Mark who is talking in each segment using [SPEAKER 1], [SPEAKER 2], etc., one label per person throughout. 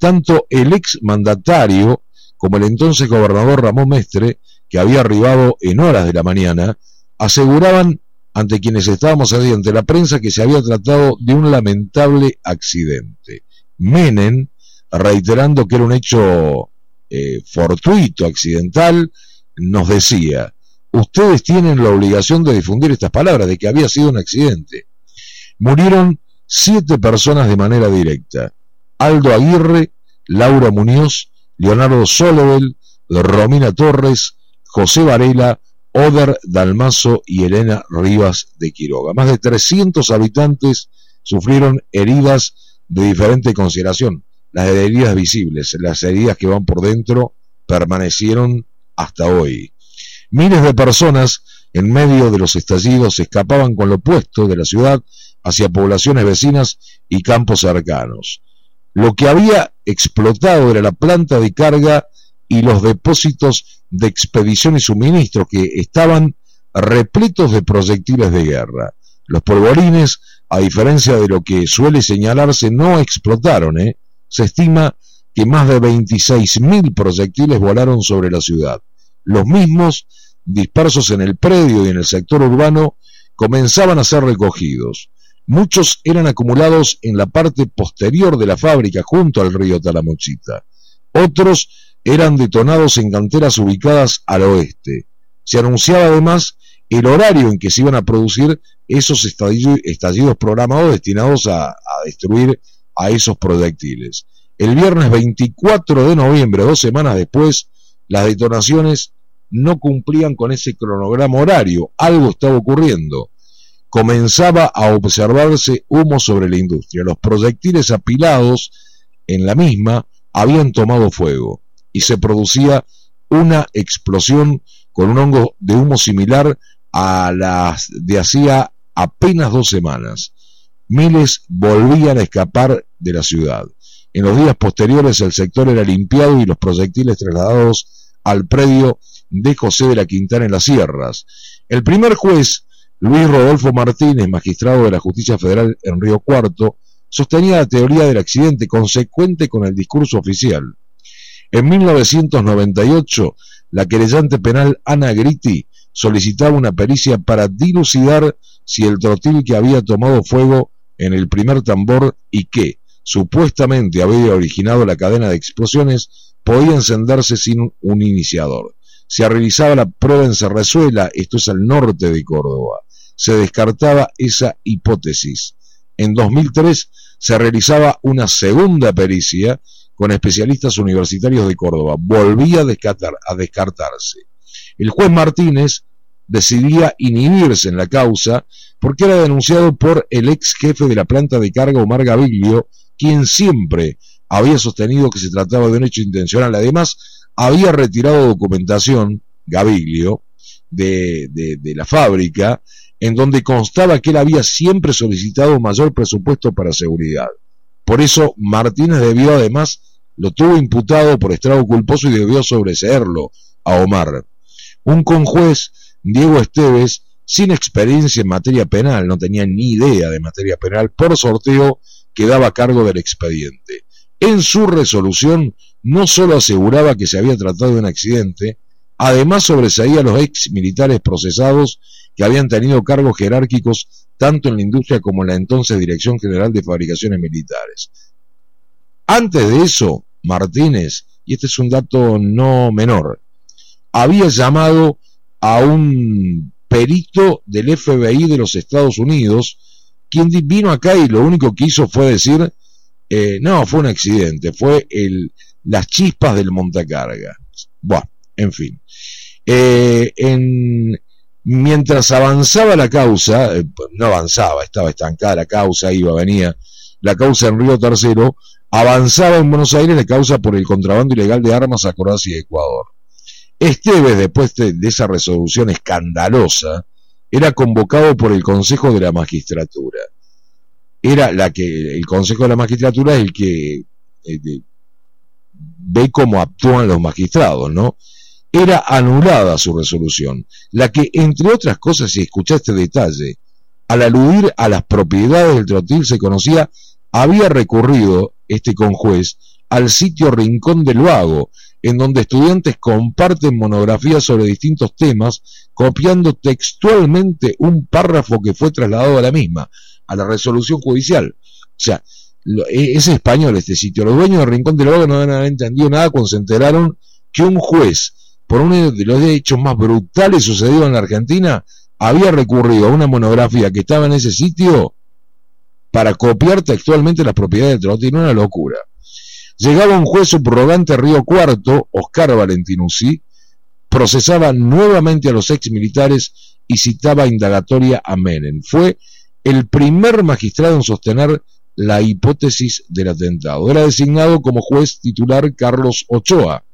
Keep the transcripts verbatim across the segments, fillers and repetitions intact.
[SPEAKER 1] tanto el ex mandatario como el entonces gobernador Ramón Mestre, que había arribado en horas de la mañana, aseguraban ante quienes estábamos ahí, ante la prensa, que se había tratado de un lamentable accidente. Menem, reiterando que era un hecho eh, fortuito, accidental, nos decía: ustedes tienen la obligación de difundir estas palabras, de que había sido un accidente. Murieron siete personas de manera directa: Aldo Aguirre, Laura Muñoz, Leonardo Solevel, Romina Torres, José Varela, Oder Dalmazo y Elena Rivas de Quiroga. Más de trescientos habitantes sufrieron heridas de diferente consideración. Las heridas visibles, las heridas que van por dentro, permanecieron hasta hoy. Miles de personas en medio de los estallidos escapaban con lo opuesto de la ciudad hacia poblaciones vecinas y campos cercanos. Lo que había explotado era la planta de carga y los depósitos de expedición y suministro, que estaban repletos de proyectiles de guerra. Los polvorines, a diferencia de lo que suele señalarse, no explotaron, ¿eh? Se estima que más de veintiséis mil proyectiles volaron sobre la ciudad. Los mismos, dispersos en el predio y en el sector urbano, comenzaban a ser recogidos. Muchos eran acumulados en la parte posterior de la fábrica, junto al río Talamochita. Otros eran detonados en canteras ubicadas al oeste. Se anunciaba además el horario en que se iban a producir esos estallidos, estallidos programados destinados a, a destruir a esos proyectiles. El viernes veinticuatro de noviembre, dos semanas después, las detonaciones no cumplían con ese cronograma horario. Algo estaba ocurriendo. Comenzaba a observarse humo sobre la industria. Los proyectiles apilados en la misma habían tomado fuego y se producía una explosión con un hongo de humo similar a las de hacía apenas dos semanas. Miles volvían a escapar de la ciudad. En los días posteriores el sector era limpiado y los proyectiles trasladados al predio de José de la Quintana en las Sierras. El primer juez, Luis Rodolfo Martínez, magistrado de la Justicia Federal en Río Cuarto, sostenía la teoría del accidente consecuente con el discurso oficial. En mil novecientos noventa y ocho, la querellante penal Ana Gritti solicitaba una pericia para dilucidar si el trotil que había tomado fuego en el primer tambor y que supuestamente había originado la cadena de explosiones podía encenderse sin un iniciador. Se realizaba la prueba en Cerrezuela, esto es al norte de Córdoba. Se descartaba esa hipótesis. En dos mil tres se realizaba una segunda pericia con especialistas universitarios de Córdoba. Volvía a, descartar, a descartarse. El juez Martínez decidía inhibirse en la causa porque era denunciado por el ex jefe de la planta de carga, Omar Gaviglio, quien siempre había sostenido que se trataba de un hecho intencional. Además, había retirado documentación, Gaviglio, de, de, de la fábrica, en donde constaba que él había siempre solicitado mayor presupuesto para seguridad. Por eso Martínez debió, además, lo tuvo imputado por estrago culposo y debió sobreseerlo a Omar. Un conjuez, Diego Esteves, sin experiencia en materia penal, no tenía ni idea de materia penal, por sorteo quedaba a cargo del expediente. En su resolución no solo aseguraba que se había tratado de un accidente, además sobreseía a los ex militares procesados que habían tenido cargos jerárquicos tanto en la industria como en la entonces Dirección General de Fabricaciones Militares. Antes de eso, Martínez, y este es un dato no menor, había llamado a un perito del F B I de los Estados Unidos, quien vino acá y lo único que hizo fue decir, eh, no, fue un accidente, fue el, las chispas del montacarga. Bueno, en fin. Eh, en, mientras avanzaba la causa, eh, no avanzaba, estaba estancada la causa, iba, venía, la causa en Río Tercero, avanzaba en Buenos Aires la causa por el contrabando ilegal de armas a Croacia y Ecuador. Esteves, después de, de esa resolución escandalosa, era convocado por el Consejo de la Magistratura. Era la que, el Consejo de la Magistratura es el que eh, ve cómo actúan los magistrados, ¿no? Era anulada su resolución, la que, entre otras cosas, si escuchaste detalle, al aludir a las propiedades del trotil se conocía había recurrido, este conjuez, al sitio Rincón del Vago, en donde estudiantes comparten monografías sobre distintos temas, copiando textualmente un párrafo que fue trasladado a la misma, a la resolución judicial. O sea, lo, es español este sitio. Los dueños del Rincón del Vago no deben haber entendido nada cuando se enteraron que un juez, por uno de los hechos más brutales sucedidos en la Argentina, había recurrido a una monografía que estaba en ese sitio para copiar textualmente las propiedades del trotín. Una locura. Llegaba un juez subrogante Río Cuarto, Oscar Valentinuzzi, procesaba nuevamente a los ex militares y citaba indagatoria a Menem. Fue el primer magistrado en sostener la hipótesis del atentado. Era designado como juez titular Carlos Ochoa.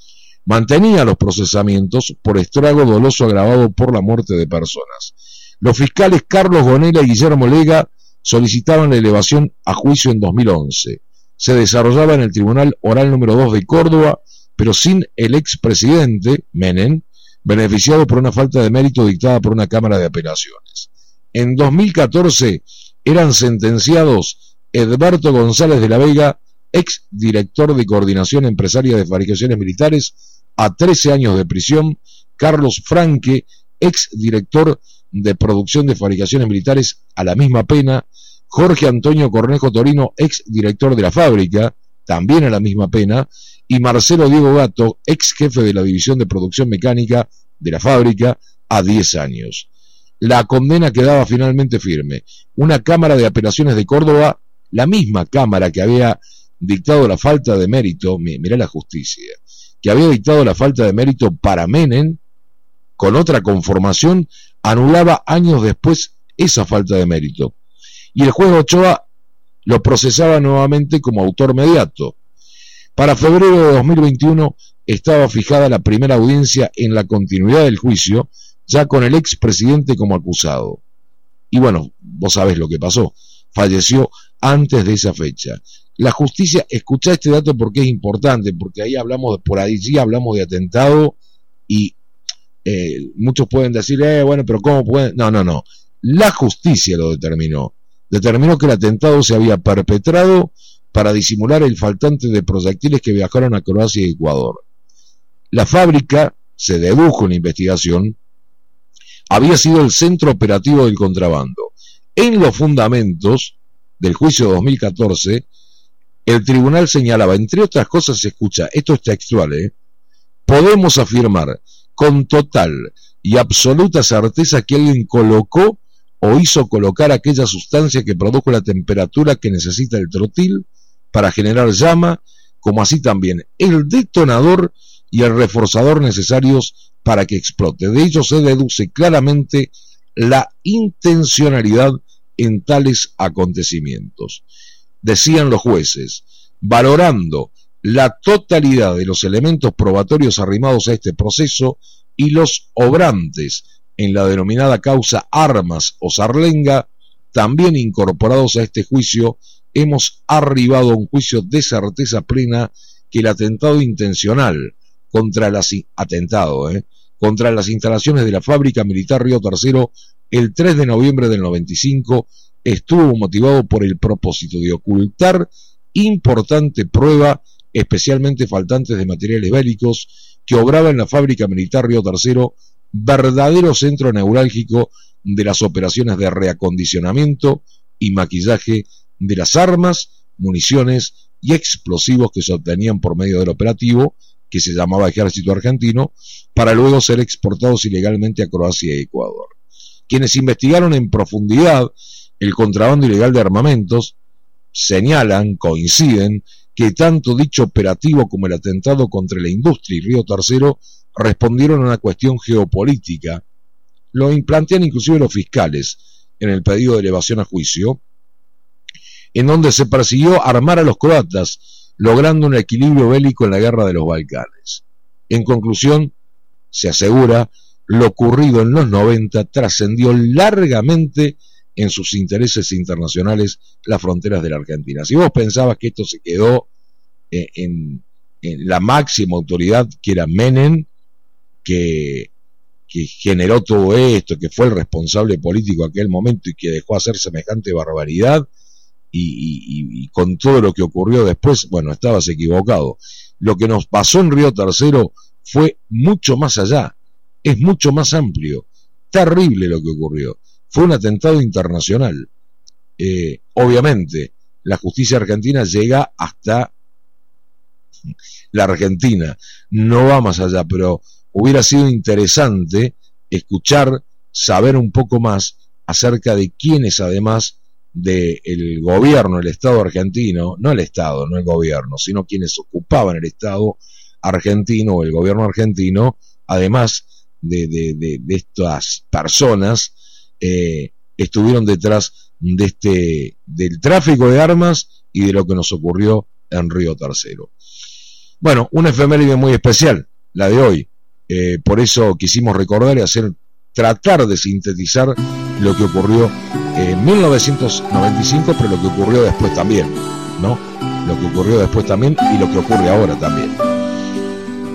[SPEAKER 1] Mantenía los procesamientos por estrago doloso agravado por la muerte de personas. Los fiscales Carlos Gonela y Guillermo Lega solicitaban la elevación a juicio en dos mil once. Se desarrollaba en el Tribunal Oral número dos de Córdoba, pero sin el expresidente Menem, beneficiado por una falta de mérito dictada por una Cámara de Apelaciones. En dos mil catorce eran sentenciados Edberto González de la Vega, ex director de Coordinación Empresaria de Fabricaciones Militares, a trece años de prisión, Carlos Franque, ex director de Producción de Fabricaciones Militares, a la misma pena, Jorge Antonio Cornejo Torino, ex director de la fábrica, también a la misma pena, y Marcelo Diego Gato, ex jefe de la División de Producción Mecánica de la fábrica, a diez años. La condena quedaba finalmente firme. Una Cámara de Apelaciones de Córdoba, la misma Cámara que había dictado la falta de mérito, mirá la justicia, que había dictado la falta de mérito para Menem, con otra conformación, anulaba años después esa falta de mérito. Y el juez Ochoa lo procesaba nuevamente como autor mediato. Para febrero de dos mil veintiuno estaba fijada la primera audiencia en la continuidad del juicio, ya con el expresidente como acusado. Y bueno, vos sabés lo que pasó. Falleció antes de esa fecha. La justicia, escuchá este dato porque es importante, porque ahí hablamos, por ahí sí hablamos de atentado y eh, muchos pueden decir, eh, bueno, pero ¿cómo pueden? No, no, no. La justicia lo determinó. Determinó que el atentado se había perpetrado para disimular el faltante de proyectiles que viajaron a Croacia y Ecuador. La fábrica, se dedujo en la investigación, había sido el centro operativo del contrabando. En los fundamentos del juicio de dos mil catorce, el tribunal señalaba, entre otras cosas, se escucha, esto es textual, ¿eh? Podemos afirmar con total y absoluta certeza que alguien colocó o hizo colocar aquella sustancia que produjo la temperatura que necesita el trotil para generar llama, como así también el detonador y el reforzador necesarios para que explote. De ello se deduce claramente la intencionalidad en tales acontecimientos. Decían los jueces, valorando la totalidad de los elementos probatorios arrimados a este proceso y los obrantes en la denominada causa Armas o Sarlenga, también incorporados a este juicio, hemos arribado a un juicio de certeza plena que el atentado intencional contra las atentado, eh, contra las instalaciones de la fábrica militar Río Tercero el tres de noviembre del noventa y cinco estuvo motivado por el propósito de ocultar importante prueba, especialmente faltantes de materiales bélicos, que obraba en la fábrica militar Río Tercero, verdadero centro neurálgico de las operaciones de reacondicionamiento y maquillaje de las armas, municiones y explosivos que se obtenían por medio del operativo, que se llamaba Ejército Argentino, para luego ser exportados ilegalmente a Croacia y Ecuador. Quienes investigaron en profundidad el contrabando ilegal de armamentos señalan, coinciden, que tanto dicho operativo como el atentado contra la industria y Río Tercero respondieron a una cuestión geopolítica. Lo plantean inclusive los fiscales en el pedido de elevación a juicio, en donde se persiguió armar a los croatas, logrando un equilibrio bélico en la guerra de los Balcanes. En conclusión, se asegura, lo ocurrido en los noventa trascendió largamente en sus intereses internacionales las fronteras de la Argentina. Si vos pensabas que esto se quedó eh, en, en la máxima autoridad que era Menem, que, que generó todo esto, que fue el responsable político en aquel momento y que dejó hacer semejante barbaridad, y, y, y con todo lo que ocurrió después, bueno, estabas equivocado. Lo que nos pasó en Río Tercero fue mucho más allá, es mucho más amplio, terrible lo que ocurrió, fue un atentado internacional. Eh, obviamente, la justicia argentina llega hasta la Argentina, no va más allá, pero hubiera sido interesante escuchar, saber un poco más acerca de quiénes, además del gobierno, el Estado argentino, no el Estado, no el gobierno, sino quienes ocupaban el Estado argentino o el gobierno argentino, además de, de, de, de estas personas, eh, estuvieron detrás de este, del tráfico de armas y de lo que nos ocurrió en Río Tercero. Bueno, una efeméride muy especial, la de hoy, eh, por eso quisimos recordar y hacer, tratar de sintetizar lo que ocurrió en mil novecientos noventa y cinco, pero lo que ocurrió después también, ¿no? Lo que ocurrió después también y lo que ocurre ahora también.